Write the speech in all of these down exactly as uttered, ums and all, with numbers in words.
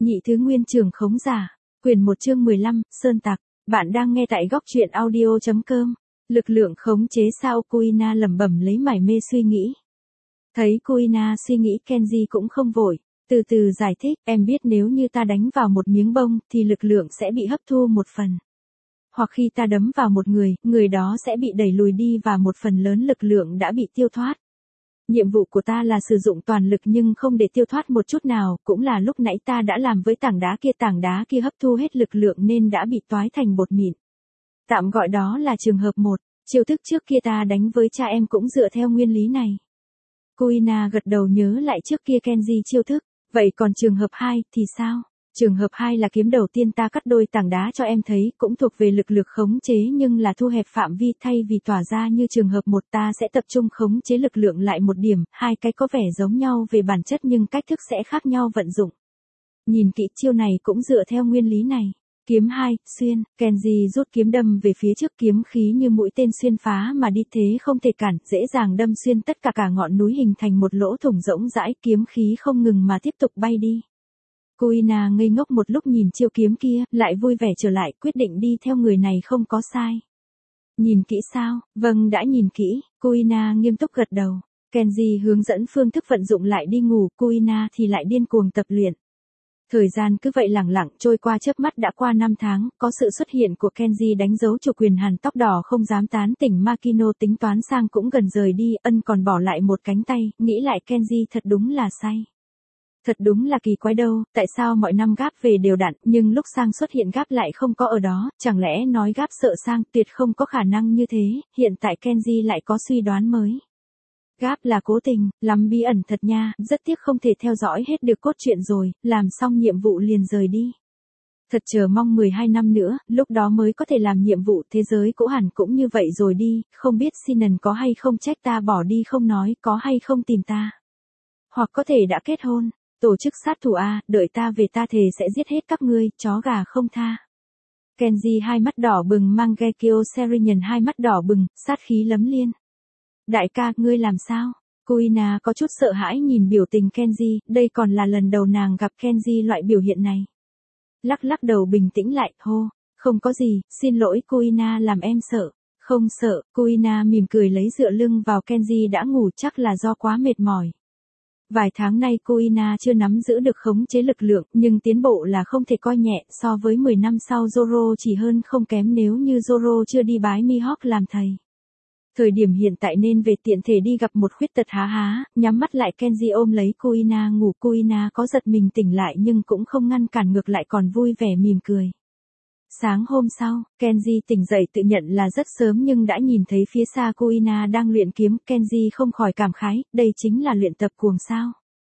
Nhị thứ nguyên trường khống giả. Quyền một chương mười lăm, Sơn Tặc. Bạn đang nghe tại góc truyện audio chấm com. Lực lượng khống chế sao? Kuina lẩm bẩm lấy mải mê suy nghĩ. Thấy Kuina suy nghĩ, Kenji cũng không vội. Từ từ giải thích, em biết nếu như ta đánh vào một miếng bông, thì lực lượng sẽ bị hấp thu một phần. Hoặc khi ta đấm vào một người, người đó sẽ bị đẩy lùi đi và một phần lớn lực lượng đã bị tiêu thoát. Nhiệm vụ của ta là sử dụng toàn lực nhưng không để tiêu thoát một chút nào, cũng là lúc nãy ta đã làm với tảng đá kia. Tảng đá kia hấp thu hết lực lượng nên đã bị toái thành bột mịn. Tạm gọi đó là trường hợp một, chiêu thức trước kia ta đánh với cha em cũng dựa theo nguyên lý này. Kuina gật đầu nhớ lại trước kia Kenji chiêu thức, vậy còn trường hợp hai thì sao? Trường hợp hai là kiếm đầu tiên ta cắt đôi tảng đá cho em thấy, cũng thuộc về lực lực khống chế nhưng là thu hẹp phạm vi, thay vì tỏa ra như trường hợp một ta sẽ tập trung khống chế lực lượng lại một điểm, hai cái có vẻ giống nhau về bản chất nhưng cách thức sẽ khác nhau vận dụng. Nhìn kỹ chiêu này cũng dựa theo nguyên lý này. Kiếm hai, xuyên, Kenji rút kiếm đâm về phía trước, kiếm khí như mũi tên xuyên phá mà đi, thế không thể cản, dễ dàng đâm xuyên tất cả cả ngọn núi hình thành một lỗ thủng rỗng rãi, kiếm khí không ngừng mà tiếp tục bay đi. Kuina ngây ngốc một lúc nhìn chiêu kiếm kia, lại vui vẻ trở lại, quyết định đi theo người này không có sai. Nhìn kỹ sao? Vâng, đã nhìn kỹ. Kuina nghiêm túc gật đầu. Kenji hướng dẫn phương thức vận dụng lại đi ngủ, Kuina thì lại điên cuồng tập luyện. Thời gian cứ vậy lẳng lặng trôi qua, chớp mắt đã qua năm tháng, có sự xuất hiện của Kenji đánh dấu chủ quyền. Hàn tóc đỏ không dám tán tỉnh Makino tính toán sang cũng gần rời đi, ân còn bỏ lại một cánh tay, nghĩ lại Kenji thật đúng là say. Thật đúng là kỳ quái đâu, tại sao mọi năm Gáp về đều đặn, nhưng lúc Sang xuất hiện Gáp lại không có ở đó, chẳng lẽ nói Gáp sợ Sang? Tuyệt không có khả năng như thế, hiện tại Kenji lại có suy đoán mới. Gáp là cố tình, lắm bí ẩn thật nha, rất tiếc không thể theo dõi hết được cốt truyện rồi, làm xong nhiệm vụ liền rời đi. Thật chờ mong mười hai năm nữa, lúc đó mới có thể làm nhiệm vụ. Thế giới cũ hẳn cũng như vậy rồi đi, không biết Sinan có hay không trách ta bỏ đi không nói, có hay không tìm ta. Hoặc có thể đã kết hôn. Tổ chức sát thủ A, đợi ta về ta thề sẽ giết hết các ngươi, chó gà không tha. Kenji hai mắt đỏ bừng, Mangekyo Serenian hai mắt đỏ bừng, sát khí lấm liên. Đại ca, ngươi làm sao? Kuina có chút sợ hãi nhìn biểu tình Kenji, đây còn là lần đầu nàng gặp Kenji loại biểu hiện này. Lắc lắc đầu bình tĩnh lại, hô, không có gì, xin lỗi Kuina làm em sợ. Không sợ, Kuina mỉm cười lấy dựa lưng vào Kenji đã ngủ, chắc là do quá mệt mỏi. Vài tháng nay Kuina chưa nắm giữ được khống chế lực lượng, nhưng tiến bộ là không thể coi nhẹ, so với mười năm sau Zoro chỉ hơn không kém nếu như Zoro chưa đi bái Mihawk làm thầy. Thời điểm hiện tại nên về tiện thể đi gặp một khuyết tật há há, nhắm mắt lại Kenji ôm lấy Kuina ngủ. Kuina có giật mình tỉnh lại nhưng cũng không ngăn cản, ngược lại còn vui vẻ mỉm cười. Sáng hôm sau, Kenji tỉnh dậy tự nhận là rất sớm nhưng đã nhìn thấy phía xa Kuina đang luyện kiếm, Kenji không khỏi cảm khái, đây chính là luyện tập cuồng sao.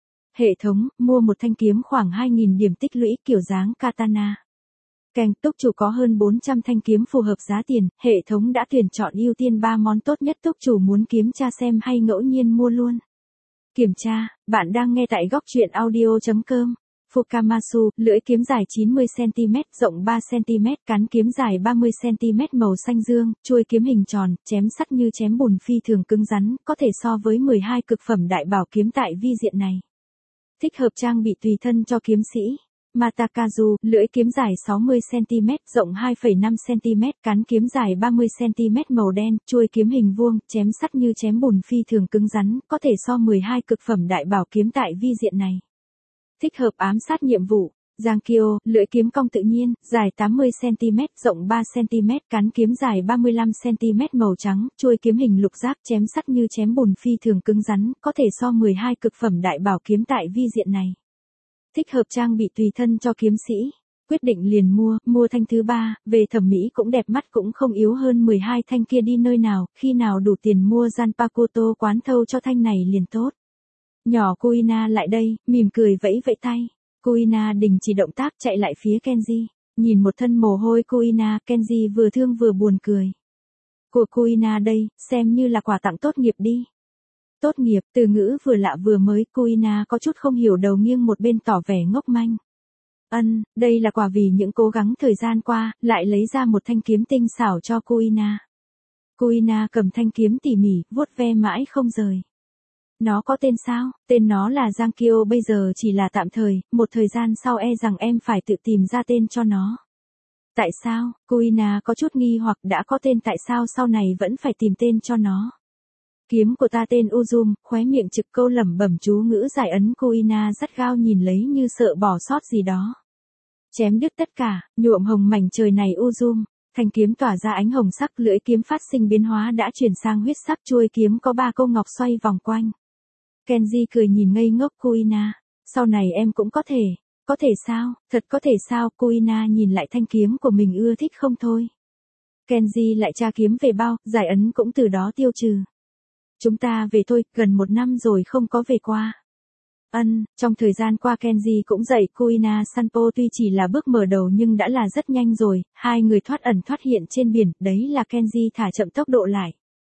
Hệ thống, mua một thanh kiếm khoảng hai nghìn điểm tích lũy kiểu dáng katana. Keng, túc chủ có hơn bốn trăm thanh kiếm phù hợp giá tiền, hệ thống đã tuyển chọn ưu tiên ba món tốt nhất, túc chủ muốn kiểm tra xem hay ngẫu nhiên mua luôn. Kiểm tra, bạn đang nghe tại góc truyện audio chấm com. Fukamasu, lưỡi kiếm dài chín mươi xăng ti mét, rộng ba xăng ti mét, cán kiếm dài ba mươi xăng ti mét màu xanh dương, chuôi kiếm hình tròn, chém sắt như chém bùn, phi thường cứng rắn, có thể so với mười hai cực phẩm đại bảo kiếm tại vi diện này. Thích hợp trang bị tùy thân cho kiếm sĩ. Matakazu, lưỡi kiếm dài sáu mươi xăng ti mét, rộng hai phẩy năm xăng ti mét, cán kiếm dài ba mươi xăng ti mét màu đen, chuôi kiếm hình vuông, chém sắt như chém bùn, phi thường cứng rắn, có thể so mười hai cực phẩm đại bảo kiếm tại vi diện này. Thích hợp ám sát nhiệm vụ. Giangkyo, lưỡi kiếm cong tự nhiên, dài tám mươi xăng ti mét, rộng ba xăng ti mét, cán kiếm dài ba mươi lăm xăng ti mét màu trắng, chuôi kiếm hình lục giác, chém sắt như chém bùn, phi thường cứng rắn, có thể so mười hai cực phẩm đại bảo kiếm tại vi diện này. Thích hợp trang bị tùy thân cho kiếm sĩ. Quyết định liền mua, mua thanh thứ ba, về thẩm mỹ cũng đẹp mắt, cũng không yếu hơn mười hai thanh kia đi nơi nào, khi nào đủ tiền mua Zanpakuto quán thâu cho thanh này liền tốt. Nhỏ Kuina lại đây, mỉm cười vẫy vẫy tay. Kuina đình chỉ động tác chạy lại phía Kenji. Nhìn một thân mồ hôi Kuina, Kenji vừa thương vừa buồn cười. Của Kuina đây, xem như là quà tặng tốt nghiệp đi. Tốt nghiệp, từ ngữ vừa lạ vừa mới, Kuina có chút không hiểu, đầu nghiêng một bên tỏ vẻ ngốc manh. Ân, đây là quà vì những cố gắng thời gian qua, lại lấy ra một thanh kiếm tinh xảo cho Kuina. Kuina cầm thanh kiếm tỉ mỉ, vuốt ve mãi không rời. Nó có tên sao? Tên nó là Giang Kiêu, bây giờ chỉ là tạm thời, một thời gian sau e rằng em phải tự tìm ra tên cho nó. Tại sao? Kuina có chút nghi hoặc, đã có tên tại sao sau này vẫn phải tìm tên cho nó. Kiếm của ta tên Uzum, khóe miệng trực câu lẩm bẩm chú ngữ giải ấn. Kuina gắt gao nhìn lấy như sợ bỏ sót gì đó. Chém đứt tất cả, nhuộm hồng mảnh trời này Uzum. Thanh kiếm tỏa ra ánh hồng sắc, lưỡi kiếm phát sinh biến hóa đã chuyển sang huyết sắc, chuôi kiếm có ba câu ngọc xoay vòng quanh. Kenji cười nhìn ngây ngốc Kuina. Sau này em cũng có thể. Có thể sao? Thật có thể sao? Kuina nhìn lại thanh kiếm của mình ưa thích không thôi. Kenji lại tra kiếm về bao, giải ấn cũng từ đó tiêu trừ. Chúng ta về thôi, gần một năm rồi không có về qua. Ân, trong thời gian qua Kenji cũng dạy Kuina Sanpo, tuy chỉ là bước mở đầu nhưng đã là rất nhanh rồi, hai người thoát ẩn thoát hiện trên biển, đấy là Kenji thả chậm tốc độ lại.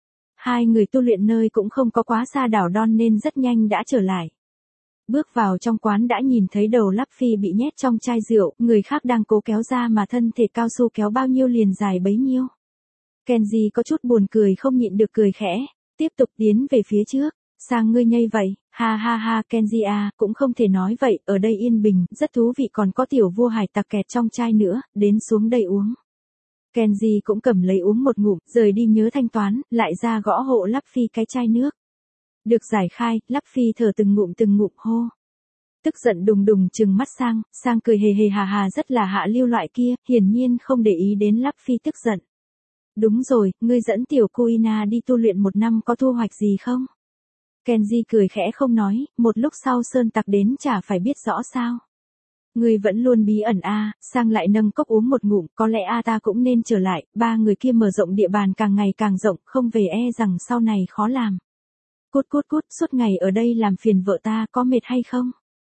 Hai người tu luyện nơi cũng không có quá xa đảo Don nên rất nhanh đã trở lại. Bước vào trong quán đã nhìn thấy đầu Luffy bị nhét trong chai rượu, người khác đang cố kéo ra mà thân thể cao su kéo bao nhiêu liền dài bấy nhiêu. Kenji có chút buồn cười không nhịn được cười khẽ, tiếp tục tiến về phía trước. Sang ngươi nhây vậy, ha ha ha Kenji à, cũng không thể nói vậy, ở đây yên bình, rất thú vị, còn có tiểu vua hải tặc kẹt trong chai nữa, đến xuống đây uống. Kenji cũng cầm lấy uống một ngụm, rời đi nhớ thanh toán, lại ra gõ hộ Luffy cái chai nước. Được giải khai, Luffy thở từng ngụm từng ngụm hô. Tức giận đùng đùng trừng mắt sang, sang cười hề hề hà hà rất là hạ lưu loại kia, hiển nhiên không để ý đến Luffy tức giận. Đúng rồi, ngươi dẫn tiểu Kuina đi tu luyện một năm có thu hoạch gì không? Kenji cười khẽ không nói, một lúc sau sơn tặc đến chả phải biết rõ sao. Ngươi vẫn luôn bí ẩn a, à, sang lại nâng cốc uống một ngụm, có lẽ a à ta cũng nên trở lại, ba người kia mở rộng địa bàn càng ngày càng rộng, không về e rằng sau này khó làm. Cút cút cút, suốt ngày ở đây làm phiền vợ ta, có mệt hay không?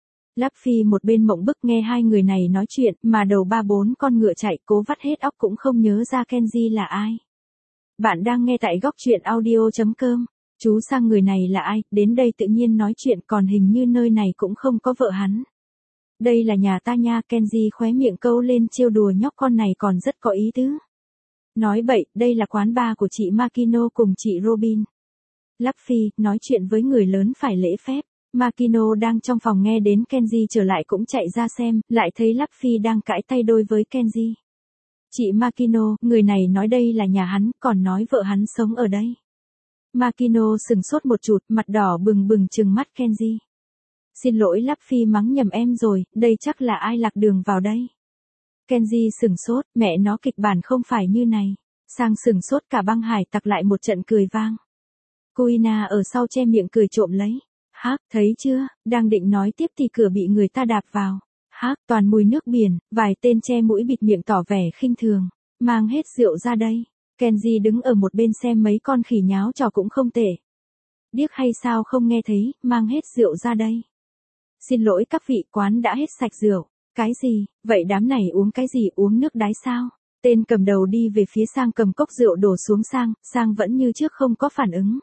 Luffy một bên mộng bức nghe hai người này nói chuyện, mà đầu ba bốn con ngựa chạy, cố vắt hết óc cũng không nhớ ra Kenji là ai. Bạn đang nghe tại góc truyện audio chấm com. Chú sang người này là ai, đến đây tự nhiên nói chuyện, còn hình như nơi này cũng không có vợ hắn. Đây là nhà ta nha, Kenji khóe miệng câu lên trêu đùa nhóc con này còn rất có ý tứ. Nói bậy, đây là quán bar của chị Makino cùng chị Robin. Luffy, nói chuyện với người lớn phải lễ phép. Makino đang trong phòng nghe đến Kenji trở lại cũng chạy ra xem, lại thấy Luffy đang cãi tay đôi với Kenji. Chị Makino, người này nói đây là nhà hắn, còn nói vợ hắn sống ở đây. Makino sừng sốt một chút, mặt đỏ bừng bừng trừng mắt Kenji. Xin lỗi Luffy mắng nhầm em rồi, đây chắc là ai lạc đường vào đây. Kenji sừng sốt, mẹ nó kịch bản không phải như này. Sang sừng sốt cả băng hải tặc lại một trận cười vang. Kuina ở sau che miệng cười trộm lấy. Hắc, thấy chưa, đang định nói tiếp thì cửa bị người ta đạp vào. Hắc, toàn mùi nước biển, vài tên che mũi bịt miệng tỏ vẻ khinh thường. Mang hết rượu ra đây. Kenji đứng ở một bên xem mấy con khỉ nháo trò cũng không tệ. Điếc hay sao không nghe thấy, mang hết rượu ra đây. Xin lỗi các vị, quán đã hết sạch rượu. Cái gì, vậy đám này uống cái gì, uống nước đái sao? Tên cầm đầu đi về phía sang cầm cốc rượu đổ xuống sang, sang vẫn như trước không có phản ứng.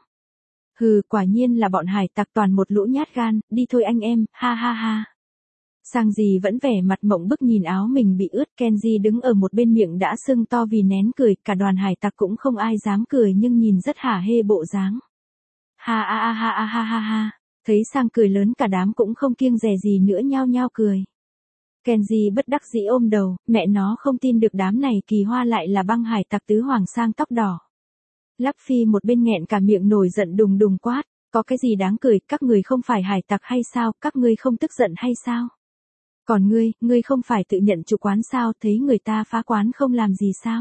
Hừ, quả nhiên là bọn hải tặc toàn một lũ nhát gan, đi thôi anh em, ha ha ha. Sang gì vẫn vẻ mặt mộng bức nhìn áo mình bị ướt, Kenji đứng ở một bên miệng đã sưng to vì nén cười, cả đoàn hải tặc cũng không ai dám cười nhưng nhìn rất hả hê bộ dáng. Ha ha ha ha ha ha ha, thấy sang cười lớn cả đám cũng không kiêng dè gì nữa nhao nhao cười. Kenji bất đắc dĩ ôm đầu, mẹ nó không tin được đám này kỳ hoa lại là băng hải tặc tứ hoàng sang tóc đỏ. Luffy một bên nghẹn cả miệng nổi giận đùng đùng quát, có cái gì đáng cười, các người không phải hải tặc hay sao, các ngươi không tức giận hay sao? Còn ngươi, ngươi không phải tự nhận chủ quán sao, thấy người ta phá quán không làm gì sao?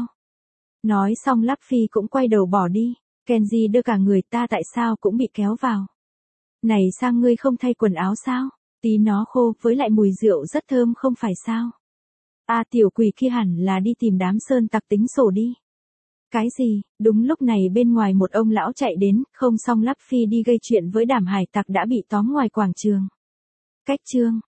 Nói xong Luffy cũng quay đầu bỏ đi, Kenji đưa cả người ta tại sao cũng bị kéo vào. Này sang ngươi không thay quần áo sao? Tí nó khô, với lại mùi rượu rất thơm không phải sao? À tiểu quỷ kia hẳn là đi tìm đám sơn tặc tính sổ đi. Cái gì, đúng lúc này bên ngoài một ông lão chạy đến, không xong Luffy đi gây chuyện với đám hải tặc đã bị tóm ngoài quảng trường. Cách chương,